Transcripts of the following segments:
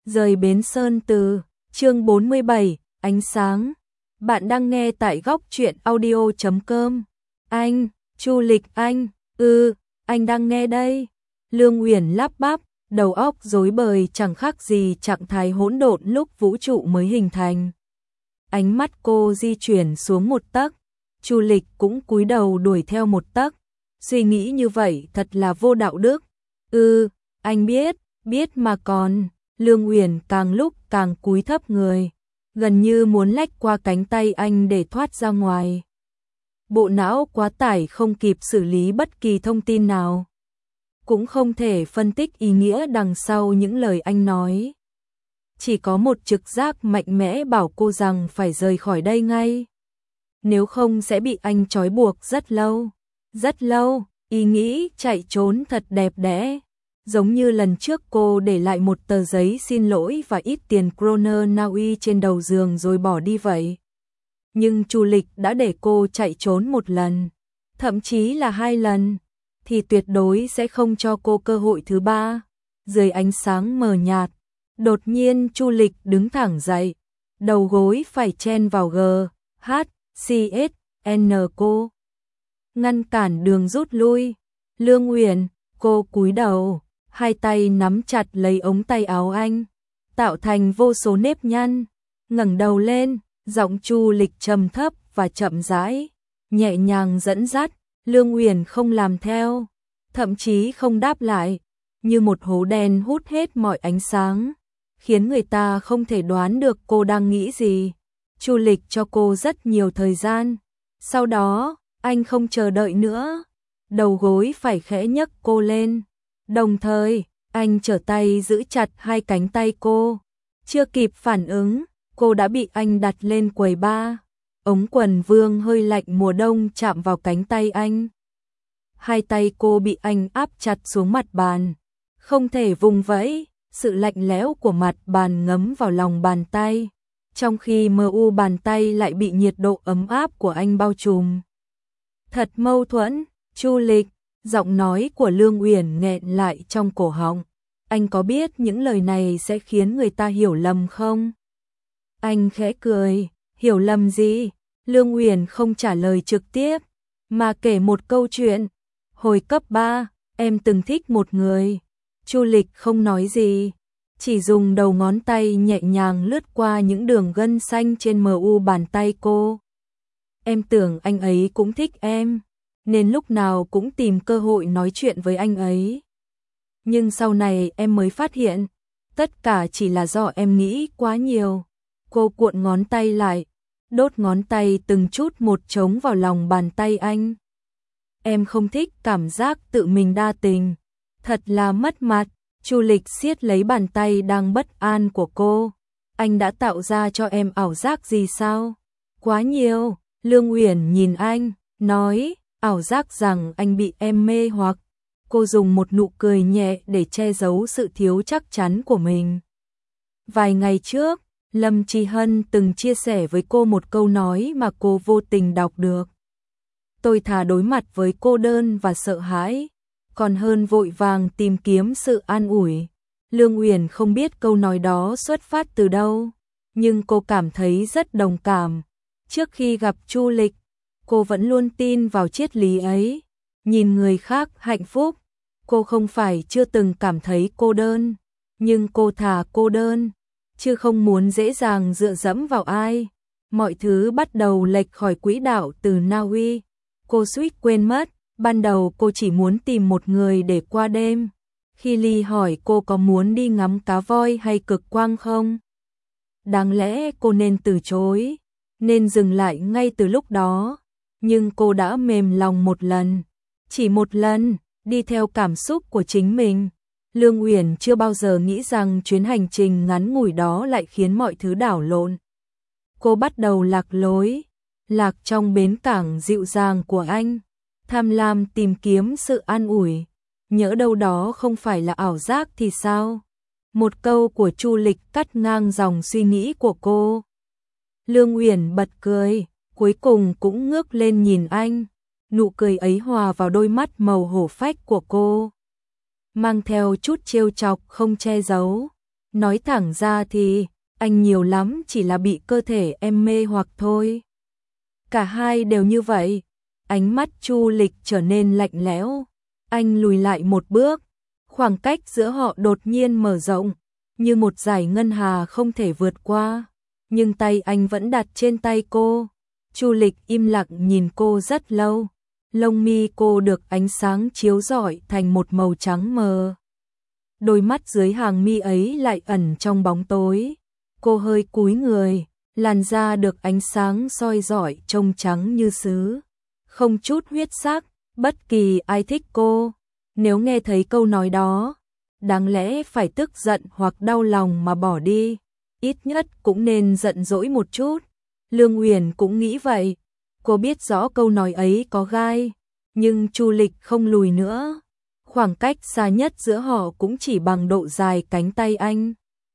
Rời Bến Sơn Từ, chương 47, ánh sáng. Bạn đang nghe tại góc truyện audio.com. Anh, Chu Lịch anh, anh đang nghe đây. Lương Uyển lắp bắp, đầu óc rối bời chẳng khác gì trạng thái hỗn độn lúc vũ trụ mới hình thành. Ánh mắt cô di chuyển xuống một tấc, Chu Lịch cũng cúi đầu đuổi theo một tấc. Suy nghĩ như vậy thật là vô đạo đức. Anh biết mà còn. Lương Uyển càng lúc càng cúi thấp người, gần như muốn lách qua cánh tay anh để thoát ra ngoài. Bộ não quá tải không kịp xử lý bất kỳ thông tin nào, cũng không thể phân tích ý nghĩa đằng sau những lời anh nói. Chỉ có một trực giác mạnh mẽ bảo cô rằng phải rời khỏi đây ngay. Nếu không sẽ bị anh trói buộc rất lâu. Rất lâu, ý nghĩ chạy trốn thật đẹp đẽ. Giống như lần trước cô để lại một tờ giấy xin lỗi và ít tiền kroner Na Uy trên đầu giường rồi bỏ đi vậy. Nhưng Chu Lịch đã để cô chạy trốn một lần, thậm chí là 2 lần, thì tuyệt đối sẽ không cho cô cơ hội thứ 3. Dưới ánh sáng mờ nhạt, đột nhiên Chu Lịch đứng thẳng dậy, đầu gối phải chen vào GHCSN cô. Ngăn cản đường rút lui. Lương Uyển, cô cúi đầu, hai tay nắm chặt lấy ống tay áo anh, tạo thành vô số nếp nhăn. Ngẩng đầu lên, giọng Chu Lịch trầm thấp và chậm rãi, nhẹ nhàng dẫn dắt. Lương Uyển không làm theo, thậm chí không đáp lại, như một hố đen hút hết mọi ánh sáng, khiến người ta không thể đoán được cô đang nghĩ gì. Chu Lịch cho cô rất nhiều thời gian, sau đó anh không chờ đợi nữa, đầu gối phải khẽ nhấc cô lên. Đồng thời, anh trở tay giữ chặt hai cánh tay cô. Chưa kịp phản ứng, cô đã bị anh đặt lên quầy bar. Ống quần vương hơi lạnh mùa đông chạm vào cánh tay anh. Hai tay cô bị anh áp chặt xuống mặt bàn, không thể vùng vẫy. Sự lạnh lẽo của mặt bàn ngấm vào lòng bàn tay, trong khi bàn tay lại bị nhiệt độ ấm áp của anh bao trùm. Thật mâu thuẫn. Chu Lịch, giọng nói của Lương Uyển nghẹn lại trong cổ họng. Anh có biết những lời này sẽ khiến người ta hiểu lầm không? Anh khẽ cười. Hiểu lầm gì? Lương Uyển không trả lời trực tiếp, mà kể một câu chuyện. Hồi cấp 3, em từng thích một người. Chu Lịch không nói gì, chỉ dùng đầu ngón tay nhẹ nhàng lướt qua những đường gân xanh trên bàn tay cô. Em tưởng anh ấy cũng thích em, nên lúc nào cũng tìm cơ hội nói chuyện với anh ấy. Nhưng sau này em mới phát hiện, tất cả chỉ là do em nghĩ quá nhiều. Cô cuộn ngón tay lại, đốt ngón tay từng chút một trống vào lòng bàn tay anh. Em không thích cảm giác tự mình đa tình, thật là mất mặt. Chu Lịch siết lấy bàn tay đang bất an của cô. Anh đã tạo ra cho em ảo giác gì sao? Quá nhiều. Lương Uyển nhìn anh, nói, ảo giác rằng anh bị em mê hoặc. Cô dùng một nụ cười nhẹ để che giấu sự thiếu chắc chắn của mình. Vài ngày trước, Lâm Tri Hân từng chia sẻ với cô một câu nói mà cô vô tình đọc được. Tôi thà đối mặt với cô đơn và sợ hãi, còn hơn vội vàng tìm kiếm sự an ủi. Lương Uyển không biết câu nói đó xuất phát từ đâu, nhưng cô cảm thấy rất đồng cảm. Trước khi gặp Chu Lịch, cô vẫn luôn tin vào triết lý ấy. Nhìn người khác hạnh phúc, cô không phải chưa từng cảm thấy cô đơn, nhưng cô thà cô đơn, chứ không muốn dễ dàng dựa dẫm vào ai. Mọi thứ bắt đầu lệch khỏi quỹ đạo từ Na Uy. Cô suýt quên mất, ban đầu cô chỉ muốn tìm một người để qua đêm. Khi Ly hỏi cô có muốn đi ngắm cá voi hay cực quang không, đáng lẽ cô nên từ chối, nên dừng lại ngay từ lúc đó. Nhưng cô đã mềm lòng một lần, chỉ một lần, đi theo cảm xúc của chính mình. Lương Uyển chưa bao giờ nghĩ rằng chuyến hành trình ngắn ngủi đó lại khiến mọi thứ đảo lộn. Cô bắt đầu lạc lối, lạc trong bến cảng dịu dàng của anh, tham lam tìm kiếm sự an ủi. Nhỡ đâu đó không phải là ảo giác thì sao? Một câu của Chu Lịch cắt ngang dòng suy nghĩ của cô. Lương Uyển bật cười, cuối cùng cũng ngước lên nhìn anh. Nụ cười ấy hòa vào đôi mắt màu hổ phách của cô, mang theo chút trêu chọc không che giấu. Nói thẳng ra thì, anh nhiều lắm chỉ là bị cơ thể em mê hoặc thôi. Cả hai đều như vậy. Ánh mắt Chu Lịch trở nên lạnh lẽo. Anh lùi lại một bước. Khoảng cách giữa họ đột nhiên mở rộng, như một dải ngân hà không thể vượt qua. Nhưng tay anh vẫn đặt trên tay cô. Chu Lịch im lặng nhìn cô rất lâu. Lông mi cô được ánh sáng chiếu rọi thành một màu trắng mờ. Đôi mắt dưới hàng mi ấy lại ẩn trong bóng tối. Cô hơi cúi người, làn da được ánh sáng soi rọi trông trắng như sứ. Không chút huyết sắc, bất kỳ ai thích cô, nếu nghe thấy câu nói đó, đáng lẽ phải tức giận hoặc đau lòng mà bỏ đi. Ít nhất cũng nên giận dỗi một chút. Lương Uyển cũng nghĩ vậy. Cô biết rõ câu nói ấy có gai, nhưng Chu Lịch không lùi nữa. Khoảng cách xa nhất giữa họ cũng chỉ bằng độ dài cánh tay anh.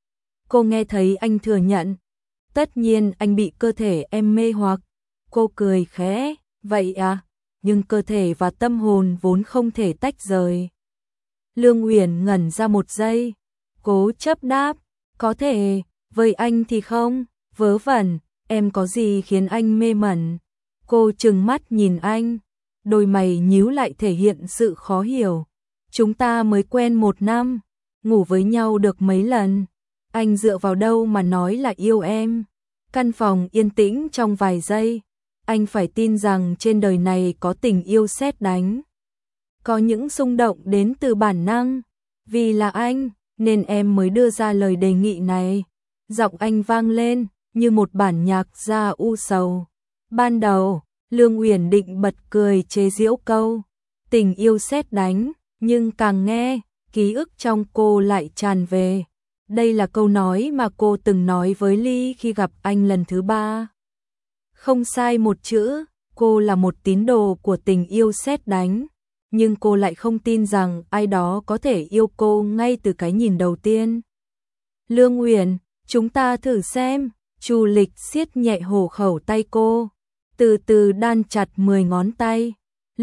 Cô nghe thấy anh thừa nhận. Tất nhiên anh bị cơ thể em mê hoặc. Cô cười khẽ, vậy à, nhưng cơ thể và tâm hồn vốn không thể tách rời. Lương Uyển ngẩn ra một giây, cố chấp đáp, có thể, với anh thì không, vớ vẩn, em có gì khiến anh mê mẩn. Cô trừng mắt nhìn anh, đôi mày nhíu lại thể hiện sự khó hiểu. Chúng ta mới quen 1 năm, ngủ với nhau được mấy lần, anh dựa vào đâu mà nói là yêu em. Căn phòng yên tĩnh trong vài giây, anh phải tin rằng trên đời này có tình yêu sét đánh. Có những xung động đến từ bản năng, vì là anh, nên em mới đưa ra lời đề nghị này. Giọng anh vang lên, như một bản nhạc ra u sầu. Ban đầu, Lương Uyển định bật cười chế giễu câu, tình yêu sét đánh, nhưng càng nghe, ký ức trong cô lại tràn về. Đây là câu nói mà cô từng nói với Ly khi gặp anh lần thứ 3. Không sai một chữ, cô là một tín đồ của tình yêu sét đánh, nhưng cô lại không tin rằng ai đó có thể yêu cô ngay từ cái nhìn đầu tiên. Lương Uyển, chúng ta thử xem. Chu Lịch siết nhẹ hổ khẩu tay cô, từ từ đan chặt 10 ngón tay.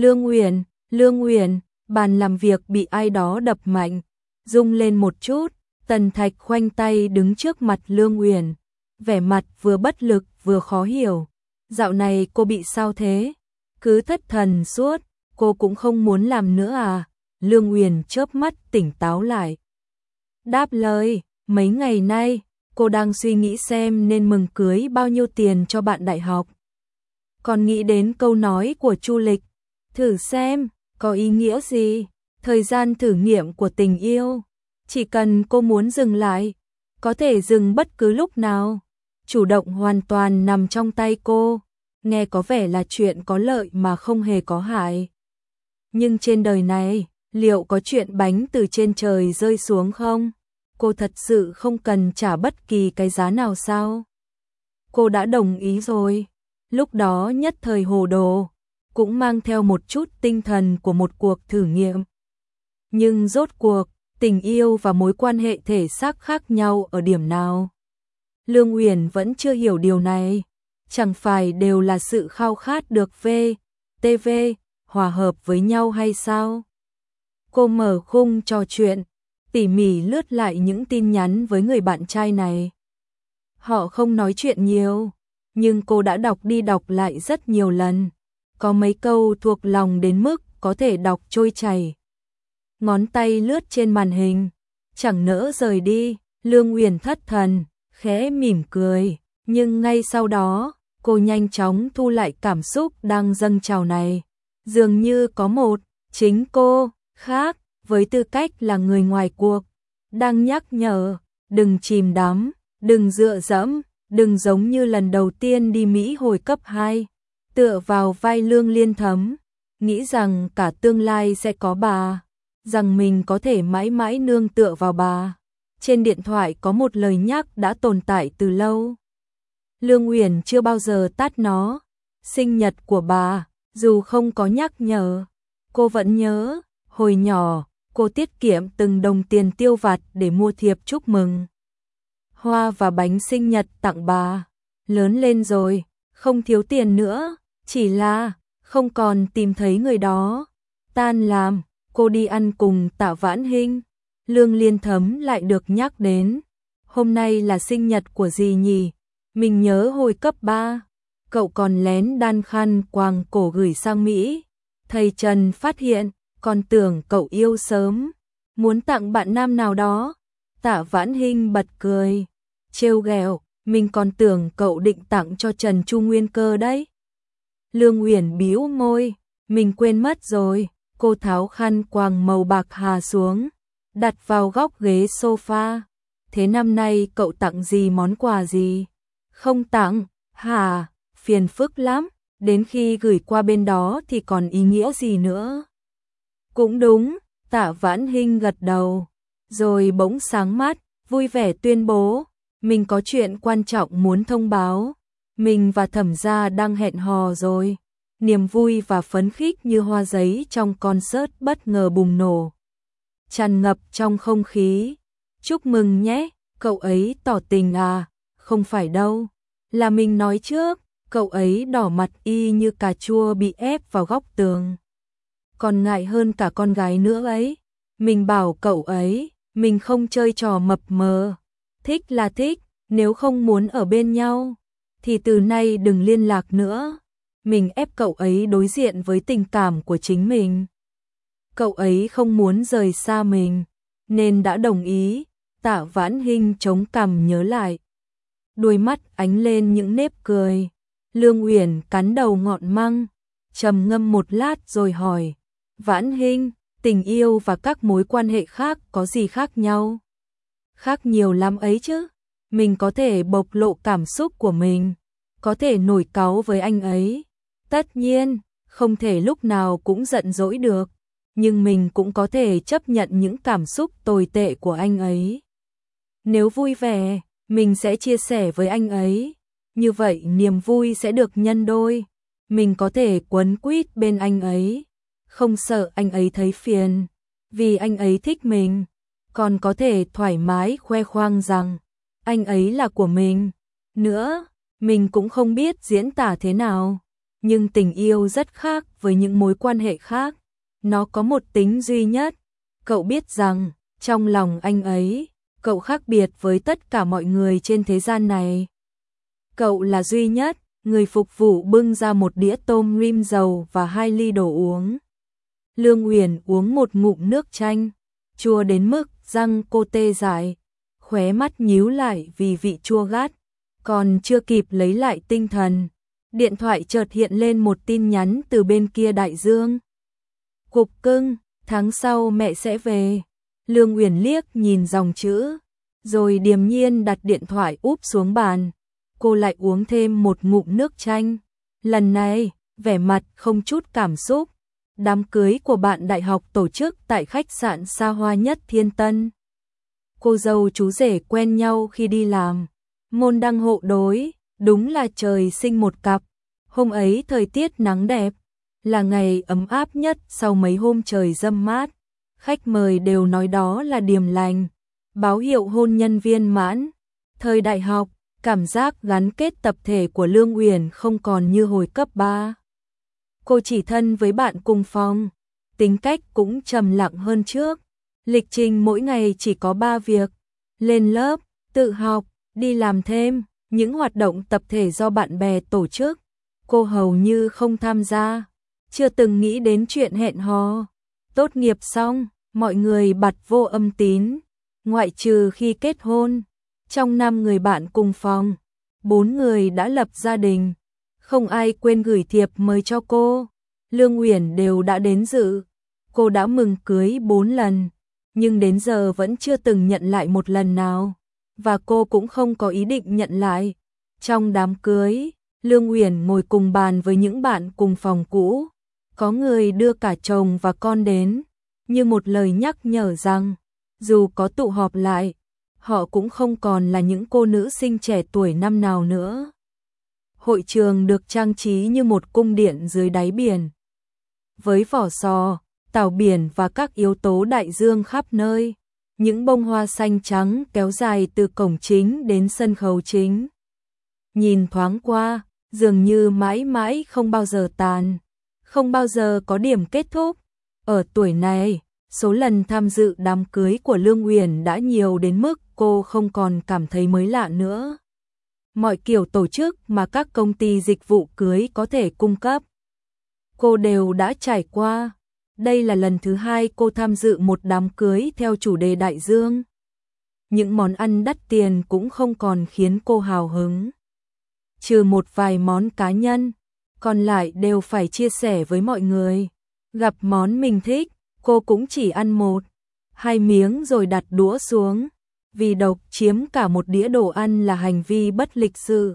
Lương Uyển, bàn làm việc bị ai đó đập mạnh, rung lên một chút. Tần Thạch khoanh tay đứng trước mặt Lương Uyển, vẻ mặt vừa bất lực vừa khó hiểu. Dạo này cô bị sao thế? Cứ thất thần suốt, cô cũng không muốn làm nữa à? Lương Uyển chớp mắt tỉnh táo lại. Đáp lời, mấy ngày nay, cô đang suy nghĩ xem nên mừng cưới bao nhiêu tiền cho bạn đại học. Còn nghĩ đến câu nói của Chu Lịch, thử xem, có ý nghĩa gì? Thời gian thử nghiệm của tình yêu. Chỉ cần cô muốn dừng lại, có thể dừng bất cứ lúc nào. Chủ động hoàn toàn nằm trong tay cô. Nghe có vẻ là chuyện có lợi mà không hề có hại. Nhưng trên đời này, liệu có chuyện bánh từ trên trời rơi xuống không? Cô thật sự không cần trả bất kỳ cái giá nào sao? Cô đã đồng ý rồi. Lúc đó nhất thời hồ đồ, cũng mang theo một chút tinh thần của một cuộc thử nghiệm. Nhưng rốt cuộc, tình yêu và mối quan hệ thể xác khác nhau ở điểm nào? Lương Uyển vẫn chưa hiểu điều này. Chẳng phải đều là sự khao khát được TV hòa hợp với nhau hay sao? Cô mở khung trò chuyện, tỉ mỉ lướt lại những tin nhắn với người bạn trai này. Họ không nói chuyện nhiều, nhưng cô đã đọc đi đọc lại rất nhiều lần. Có mấy câu thuộc lòng đến mức có thể đọc trôi chảy. Ngón tay lướt trên màn hình, chẳng nỡ rời đi. Lương Uyển thất thần, khẽ mỉm cười, nhưng ngay sau đó, cô nhanh chóng thu lại cảm xúc đang dâng trào này. Dường như có một, chính cô, khác, với tư cách là người ngoài cuộc, đang nhắc nhở, đừng chìm đắm, đừng dựa dẫm, đừng giống như lần đầu tiên đi Mỹ hồi cấp 2, tựa vào vai Lương Liên Thấm, nghĩ rằng cả tương lai sẽ có bà, rằng mình có thể mãi mãi nương tựa vào bà. Trên điện thoại có một lời nhắc đã tồn tại từ lâu. Lương Uyển chưa bao giờ tắt nó. Sinh nhật của bà, dù không có nhắc nhở, cô vẫn nhớ. Hồi nhỏ, cô tiết kiệm từng đồng tiền tiêu vặt để mua thiệp chúc mừng, hoa và bánh sinh nhật tặng bà. Lớn lên rồi, không thiếu tiền nữa, chỉ là không còn tìm thấy người đó. Tan làm, cô đi ăn cùng Tạ Vãn Hinh. Lương Liên Thấm lại được nhắc đến. hôm nay là sinh nhật của gì nhỉ? Mình nhớ hồi cấp 3, cậu còn lén đan khăn quàng cổ gửi sang Mỹ. Thầy Trần phát hiện, còn tưởng cậu yêu sớm, muốn tặng bạn nam nào đó. Tạ Vãn Hinh bật cười, trêu ghẹo, mình còn tưởng cậu định tặng cho Trần Chu Nguyên Cơ đấy. Lương Uyển bĩu môi, mình quên mất rồi. Cô tháo khăn quàng màu bạc hà xuống, đặt vào góc ghế sofa. Thế năm nay cậu tặng gì, món quà gì? Không tặng, hả? Phiền phức lắm, đến khi gửi qua bên đó thì còn ý nghĩa gì nữa? Cũng đúng, Tạ Vãn Hinh gật đầu, rồi bỗng sáng mắt, vui vẻ tuyên bố, mình có chuyện quan trọng muốn thông báo. Mình và Thẩm gia đang hẹn hò rồi. Niềm vui và phấn khích như hoa giấy trong concert bất ngờ bùng nổ, tràn ngập trong không khí. Chúc mừng nhé, cậu ấy tỏ tình à? Không phải đâu, là mình nói trước. Cậu ấy đỏ mặt y như cà chua bị ép vào góc tường, còn ngại hơn cả con gái nữa ấy. Mình bảo cậu ấy, mình không chơi trò mập mờ. Thích là thích, nếu không muốn ở bên nhau, thì từ nay đừng liên lạc nữa. Mình ép cậu ấy đối diện với tình cảm của chính mình. Cậu ấy không muốn rời xa mình, nên đã đồng ý. Tạ Vãn Hinh chống cằm nhớ lại. Đôi mắt ánh lên những nếp cười. Lương Uyển cắn đầu ngọn măng, trầm ngâm một lát rồi hỏi, Vãn Hinh, tình yêu và các mối quan hệ khác có gì khác nhau? Khác nhiều lắm ấy chứ. Mình có thể bộc lộ cảm xúc của mình, có thể nổi cáu với anh ấy. Tất nhiên, không thể lúc nào cũng giận dỗi được, nhưng mình cũng có thể chấp nhận những cảm xúc tồi tệ của anh ấy. Nếu vui vẻ, mình sẽ chia sẻ với anh ấy. Như vậy niềm vui sẽ được nhân đôi. Mình có thể quấn quýt bên anh ấy, không sợ anh ấy thấy phiền, vì anh ấy thích mình. Còn có thể thoải mái khoe khoang rằng anh ấy là của mình. Nữa, mình cũng không biết diễn tả thế nào, nhưng tình yêu rất khác với những mối quan hệ khác. Nó có một tính duy nhất. Cậu biết rằng, trong lòng anh ấy, cậu khác biệt với tất cả mọi người trên thế gian này. Cậu là duy nhất. Người phục vụ bưng ra một đĩa tôm rim dầu và 2 ly đồ uống. Lương Uyển uống một ngụm nước chanh, chua đến mức răng cô tê dại, khóe mắt nhíu lại vì vị chua gắt. Còn chưa kịp lấy lại tinh thần, điện thoại chợt hiện lên một tin nhắn từ bên kia đại dương. Cục cưng, tháng sau mẹ sẽ về. Lương Uyển liếc nhìn dòng chữ, rồi điềm nhiên đặt điện thoại úp xuống bàn. Cô lại uống thêm một ngụm nước chanh. Lần này, vẻ mặt không chút cảm xúc. Đám cưới của bạn đại học tổ chức tại khách sạn xa hoa nhất Thiên Tân. Cô dâu chú rể quen nhau khi đi làm, môn đăng hộ đối, đúng là trời sinh một cặp. Hôm ấy thời tiết nắng đẹp, là ngày ấm áp nhất sau mấy hôm trời râm mát. Khách mời đều nói đó là điềm lành, báo hiệu hôn nhân viên mãn. Thời đại học, cảm giác gắn kết tập thể của Lương Uyển không còn như hồi cấp 3. Cô chỉ thân với bạn cùng phòng, tính cách cũng trầm lặng hơn trước. Lịch trình mỗi ngày chỉ có 3 việc: lên lớp, tự học, đi làm thêm. Những hoạt động tập thể do bạn bè tổ chức, cô hầu như không tham gia, chưa từng nghĩ đến chuyện hẹn hò. Tốt nghiệp xong, mọi người bặt vô âm tín, ngoại trừ khi kết hôn. Trong 5 người bạn cùng phòng, 4 người đã lập gia đình, không ai quên gửi thiệp mời cho cô. Lương Uyển đều đã đến dự. Cô đã mừng cưới 4 lần, nhưng đến giờ vẫn chưa từng nhận lại một lần nào, và cô cũng không có ý định nhận lại. Trong đám cưới, Lương Uyển ngồi cùng bàn với những bạn cùng phòng cũ. Có người đưa cả chồng và con đến, như một lời nhắc nhở rằng, dù có tụ họp lại, họ cũng không còn là những cô nữ sinh trẻ tuổi năm nào nữa. Hội trường được trang trí như một cung điện dưới đáy biển, với vỏ sò, tàu biển và các yếu tố đại dương khắp nơi. Những bông hoa xanh trắng kéo dài từ cổng chính đến sân khấu chính. Nhìn thoáng qua, dường như mãi mãi không bao giờ tàn, không bao giờ có điểm kết thúc. Ở tuổi này, Số lần tham dự đám cưới của Lương Uyển đã nhiều đến mức cô không còn cảm thấy mới lạ nữa. Mọi kiểu tổ chức mà các công ty dịch vụ cưới có thể cung cấp, cô đều đã trải qua. Đây là lần thứ 2 cô tham dự một đám cưới theo chủ đề đại dương. Những món ăn đắt tiền cũng không còn khiến cô hào hứng. Trừ một vài món cá nhân, còn lại đều phải chia sẻ với mọi người. Gặp món mình thích, cô cũng chỉ ăn 1-2 miếng rồi đặt đũa xuống. Vì độc chiếm cả một đĩa đồ ăn là hành vi bất lịch sự.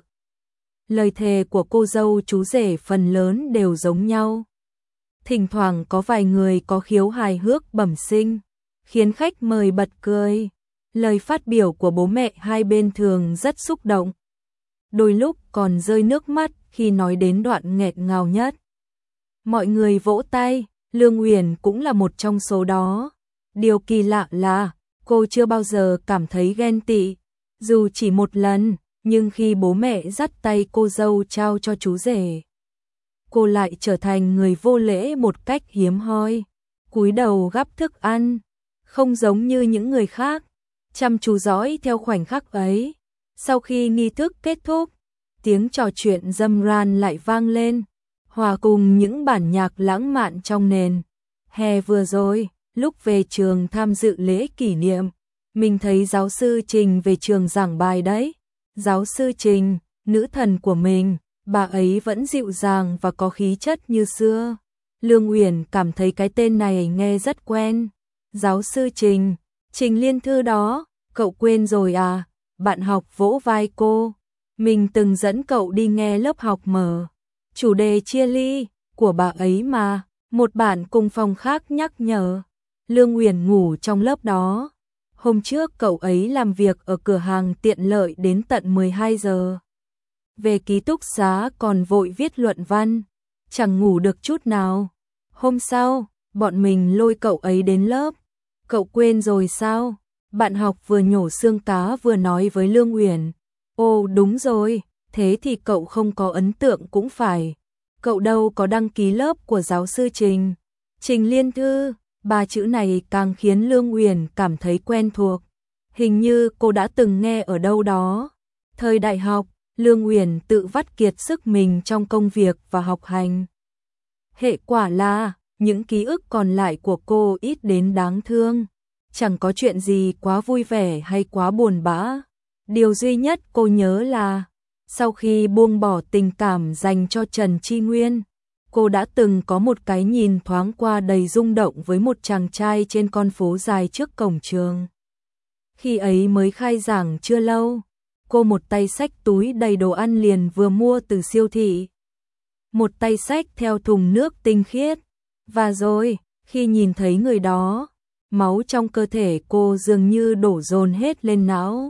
Lời thề của cô dâu chú rể phần lớn đều giống nhau. Thỉnh thoảng có vài người có khiếu hài hước bẩm sinh, khiến khách mời bật cười. Lời phát biểu của bố mẹ hai bên thường rất xúc động. Đôi lúc còn rơi nước mắt khi nói đến đoạn nghẹn ngào nhất. Mọi người vỗ tay, Lương Uyển cũng là một trong số đó. Điều kỳ lạ là cô chưa bao giờ cảm thấy ghen tị, dù chỉ một lần, nhưng khi bố mẹ dắt tay cô dâu trao cho chú rể, cô lại trở thành người vô lễ một cách hiếm hoi, cúi đầu gắp thức ăn, không giống như những người khác, chăm chú dõi theo khoảnh khắc ấy. Sau khi nghi thức kết thúc, tiếng trò chuyện râm ran lại vang lên, hòa cùng những bản nhạc lãng mạn trong nền. Hè vừa rồi, lúc về trường tham dự lễ kỷ niệm, mình thấy giáo sư Trình về trường giảng bài đấy. Giáo sư Trình, nữ thần của mình, bà ấy vẫn dịu dàng và có khí chất như xưa. Lương Uyển cảm thấy cái tên này nghe rất quen. Giáo sư Trình, Trình Liên Thư đó, cậu quên rồi à? Bạn học vỗ vai cô. Mình từng dẫn cậu đi nghe lớp học mở chủ đề chia ly của bà ấy mà. Một bạn cùng phòng khác nhắc nhở. Lương Uyển ngủ trong lớp đó. Hôm trước cậu ấy làm việc ở cửa hàng tiện lợi đến tận 12 giờ. Về ký túc xá còn vội viết luận văn, chẳng ngủ được chút nào. Hôm sau, bọn mình lôi cậu ấy đến lớp. Cậu quên rồi sao? Bạn học vừa nhổ xương cá vừa nói với Lương Uyển. Ồ đúng rồi, thế thì cậu không có ấn tượng cũng phải. Cậu đâu có đăng ký lớp của giáo sư Trình. Trình Liên Thư, ba chữ này càng khiến Lương Uyển cảm thấy quen thuộc. Hình như cô đã từng nghe ở đâu đó. Thời đại học, Lương Uyển tự vắt kiệt sức mình trong công việc và học hành. Hệ quả là, những ký ức còn lại của cô ít đến đáng thương. Chẳng có chuyện gì quá vui vẻ hay quá buồn bã. Điều duy nhất cô nhớ là, sau khi buông bỏ tình cảm dành cho Trần Chi Nguyên, cô đã từng có một cái nhìn thoáng qua đầy rung động với một chàng trai trên con phố dài trước cổng trường. Khi ấy mới khai giảng chưa lâu, cô một tay xách túi đầy đồ ăn liền vừa mua từ siêu thị, một tay xách theo thùng nước tinh khiết. Và rồi, khi nhìn thấy người đó, máu trong cơ thể cô dường như đổ dồn hết lên não.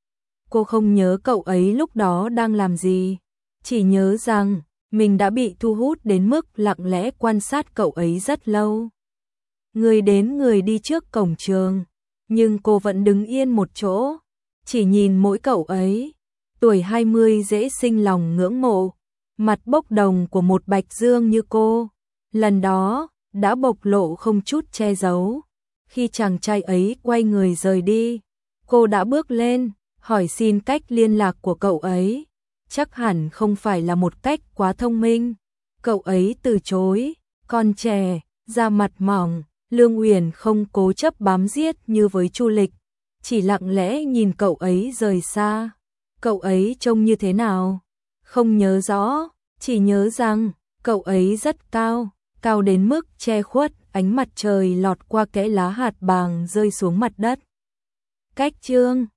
Cô không nhớ cậu ấy lúc đó đang làm gì, chỉ nhớ rằng mình đã bị thu hút đến mức lặng lẽ quan sát cậu ấy rất lâu. Người đến người đi trước cổng trường, nhưng cô vẫn đứng yên một chỗ, chỉ nhìn mỗi cậu ấy. Tuổi 20 dễ sinh lòng ngưỡng mộ, mặt bốc đồng của một bạch dương như cô, lần đó đã bộc lộ không chút che giấu. Khi chàng trai ấy quay người rời đi, cô đã bước lên, hỏi xin cách liên lạc của cậu ấy. Chắc hẳn không phải là một cách quá thông minh. Cậu ấy từ chối, còn trẻ, da mặt mỏng. Lương Uyển không cố chấp bám giết như với Chu Lịch, chỉ lặng lẽ nhìn cậu ấy rời xa. Cậu ấy trông như thế nào? Không nhớ rõ, chỉ nhớ rằng cậu ấy rất cao, cao đến mức che khuất ánh mặt trời lọt qua kẽ lá hạt bàng rơi xuống mặt đất. Cách chương